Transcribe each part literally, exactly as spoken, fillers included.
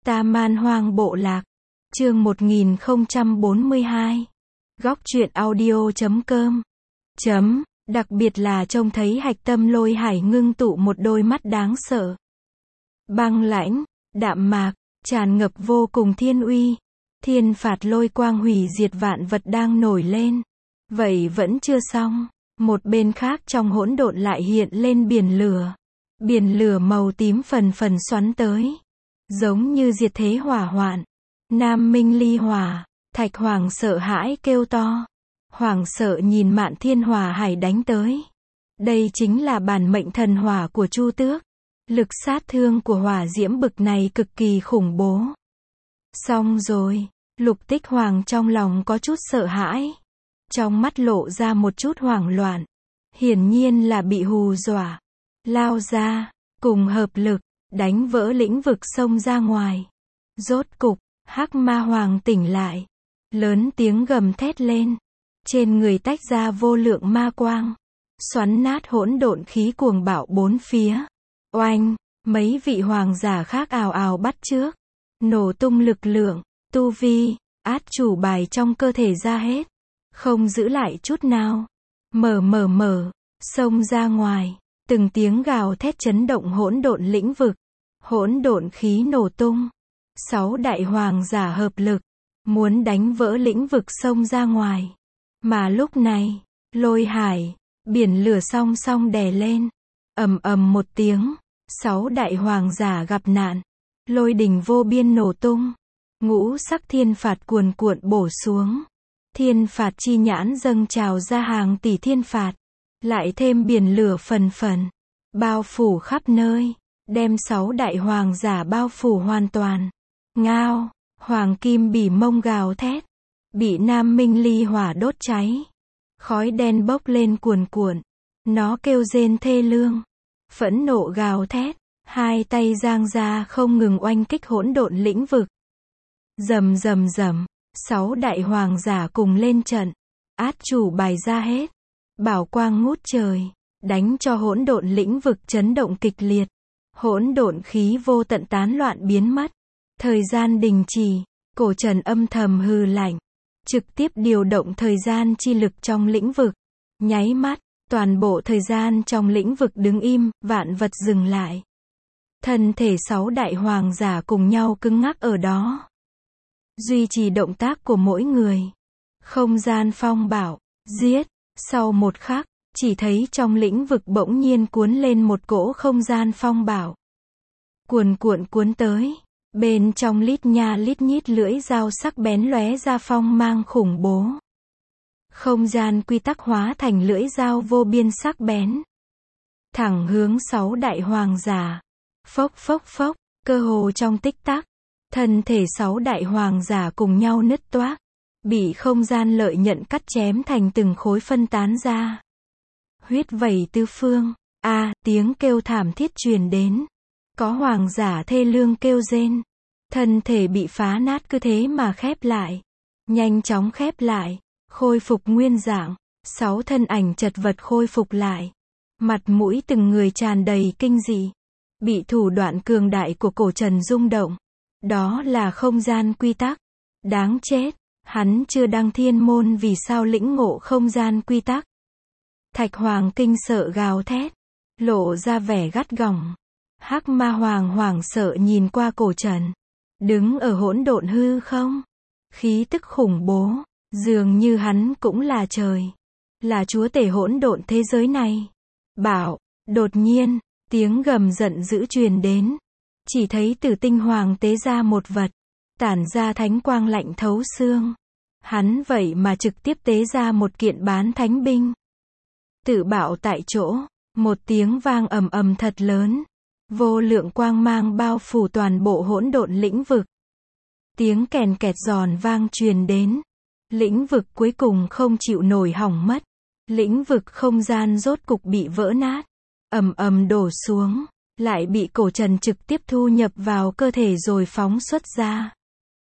Ta Man Hoang Bộ Lạc. Chương một nghìn không trăm bốn mươi hai. Góc truyện audio chấm com. Chấm, đặc biệt là trông thấy hạch tâm Lôi Hải ngưng tụ một đôi mắt đáng sợ. Băng lãnh, đạm mạc, tràn ngập vô cùng thiên uy. Thiên phạt lôi quang hủy diệt vạn vật đang nổi lên. Vậy vẫn chưa xong. Một bên khác trong hỗn độn lại hiện lên biển lửa. Biển lửa màu tím phần phần xoắn tới. Giống như diệt thế hỏa hoạn. Nam Minh ly hỏa. Thạch Hoàng sợ hãi kêu to. Hoàng sợ nhìn Mạn Thiên Hỏa Hải đánh tới. Đây chính là bản mệnh thần hỏa của Chu Tước. Lực sát thương của hỏa diễm bực này cực kỳ khủng bố. Xong rồi, Lục Tích Hoàng trong lòng có chút sợ hãi. Trong mắt lộ ra một chút hoảng loạn. Hiển nhiên là bị hù dọa. Lao ra, cùng hợp lực, đánh vỡ lĩnh vực xông ra ngoài. Rốt cục, Hắc Ma Hoàng tỉnh lại. Lớn tiếng gầm thét lên. Trên người tách ra vô lượng ma quang. Xoắn nát hỗn độn khí cuồng bạo bốn phía. Oanh, mấy vị hoàng giả khác ào ào bắt chước. Nổ tung lực lượng, tu vi, át chủ bài trong cơ thể ra hết. Không giữ lại chút nào. Mở mở mở, xông ra ngoài. Từng tiếng gào thét chấn động hỗn độn lĩnh vực. Hỗn độn khí nổ tung. Sáu đại hoàng giả hợp lực. Muốn đánh vỡ lĩnh vực xông ra ngoài. Mà lúc này, Lôi Hải, biển lửa song song đè lên. Ầm ầm một tiếng. Sáu đại hoàng giả gặp nạn. Lôi đình vô biên nổ tung. Ngũ sắc thiên phạt cuồn cuộn bổ xuống. Thiên phạt chi nhãn dâng trào ra hàng tỷ thiên phạt. Lại thêm biển lửa phần phần. Bao phủ khắp nơi. Đem sáu đại hoàng giả bao phủ hoàn toàn. Ngao, hoàng kim bỉ mông gào thét. Bị Nam Minh ly hỏa đốt cháy. Khói đen bốc lên cuồn cuộn. Nó kêu rên thê lương. Phẫn nộ gào thét. Hai tay giang ra không ngừng oanh kích hỗn độn lĩnh vực. Rầm rầm rầm. Sáu đại hoàng giả cùng lên trận. Át chủ bài ra hết. Bảo quang ngút trời. Đánh cho hỗn độn lĩnh vực chấn động kịch liệt. Hỗn độn khí vô tận tán loạn biến mất. Thời gian đình chỉ. Cổ Trần âm thầm hừ lạnh. Trực tiếp điều động thời gian chi lực trong lĩnh vực. Nháy mắt, toàn bộ thời gian trong lĩnh vực đứng im, vạn vật dừng lại. Thân thể sáu đại hoàng giả cùng nhau cứng ngắc ở đó. Duy trì động tác của mỗi người. Không gian phong bảo, giết. Sau một khắc, chỉ thấy trong lĩnh vực bỗng nhiên cuốn lên một cỗ không gian phong bảo. Cuồn cuộn cuốn tới. Bên trong lít nha lít nhít lưỡi dao sắc bén lóe ra phong mang khủng bố. Không gian quy tắc hóa thành lưỡi dao vô biên sắc bén. Thẳng hướng sáu đại hoàng giả. Phốc phốc phốc, cơ hồ trong tích tắc. Thân thể sáu đại hoàng giả cùng nhau nứt toác. Bị không gian lợi nhận cắt chém thành từng khối phân tán ra. Huyết vẩy tứ phương. A, à, tiếng kêu thảm thiết truyền đến. Có hoàng giả thê lương kêu rên. Thân thể bị phá nát cứ thế mà khép lại. Nhanh chóng khép lại. Khôi phục nguyên dạng. Sáu thân ảnh chật vật khôi phục lại. Mặt mũi từng người tràn đầy kinh dị. Bị thủ đoạn cường đại của Cổ Trần rung động. Đó là không gian quy tắc. Đáng chết. Hắn chưa đăng thiên môn vì sao lĩnh ngộ không gian quy tắc. Thạch Hoàng kinh sợ gào thét. Lộ ra vẻ gắt gỏng. Hắc Ma Hoàng hoảng sợ nhìn qua Cổ Trần. Đứng ở hỗn độn hư không. Khí tức khủng bố. Dường như hắn cũng là trời. Là chúa tể hỗn độn thế giới này. Bảo, đột nhiên, tiếng gầm giận dữ truyền đến. Chỉ thấy Tử Tinh Hoàng tế ra một vật. Tản ra thánh quang lạnh thấu xương. Hắn vậy mà trực tiếp tế ra một kiện bán thánh binh. Tự bạo tại chỗ. Một tiếng vang ầm ầm thật lớn. Vô lượng quang mang bao phủ toàn bộ hỗn độn lĩnh vực. Tiếng kèn kẹt giòn vang truyền đến. Lĩnh vực cuối cùng không chịu nổi hỏng mất. Lĩnh vực không gian rốt cục bị vỡ nát. Ầm ầm đổ xuống. Lại bị Cổ Trần trực tiếp thu nhập vào cơ thể rồi phóng xuất ra.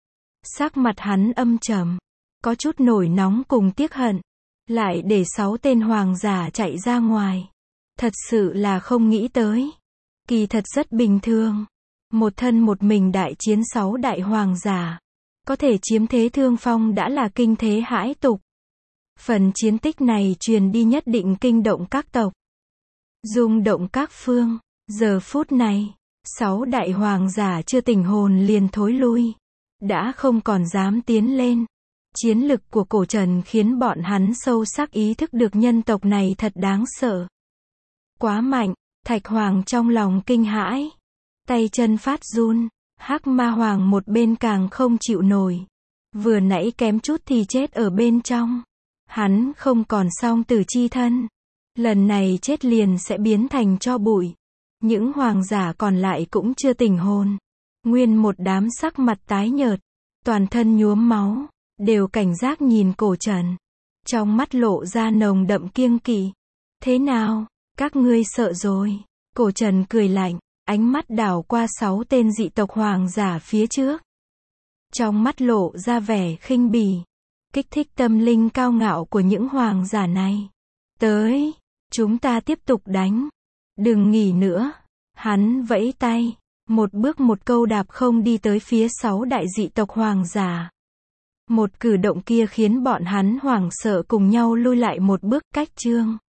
Sắc mặt hắn âm trầm. Có chút nổi nóng cùng tiếc hận. Lại để sáu tên hoàng giả chạy ra ngoài. Thật sự là không nghĩ tới. Kỳ thật rất bình thường. Một thân một mình đại chiến sáu đại hoàng giả. Có thể chiếm thế thương phong đã là kinh thế hãi tục. Phần chiến tích này truyền đi nhất định kinh động các tộc. Rung động các phương. Giờ phút này, sáu đại hoàng giả chưa tỉnh hồn liền thối lui. Đã không còn dám tiến lên. Chiến lực của cổ Trần khiến bọn hắn sâu sắc ý thức được nhân tộc này thật đáng sợ. Quá mạnh, Thạch Hoàng trong lòng kinh hãi. Tay chân phát run, Hắc Ma Hoàng một bên càng không chịu nổi. Vừa nãy kém chút thì chết ở bên trong. Hắn không còn song tử chi thân. Lần này chết liền sẽ biến thành tro bụi. Những hoàng giả còn lại cũng chưa tỉnh hồn. Nguyên một đám sắc mặt tái nhợt, toàn thân nhuốm máu, đều cảnh giác nhìn cổ Trần. Trong mắt lộ ra nồng đậm kiêng kỵ. Thế nào, các ngươi sợ rồi? Cổ Trần cười lạnh, ánh mắt đảo qua sáu tên dị tộc hoàng giả phía trước. Trong mắt lộ ra vẻ khinh bỉ, kích thích tâm linh cao ngạo của những hoàng giả này. Tới, chúng ta tiếp tục đánh. Đừng nghỉ nữa. Hắn vẫy tay, một bước một câu đạp không đi tới phía sáu đại dị tộc hoàng giả. Một cử động kia khiến bọn hắn hoảng sợ cùng nhau lui lại một bước cách Trương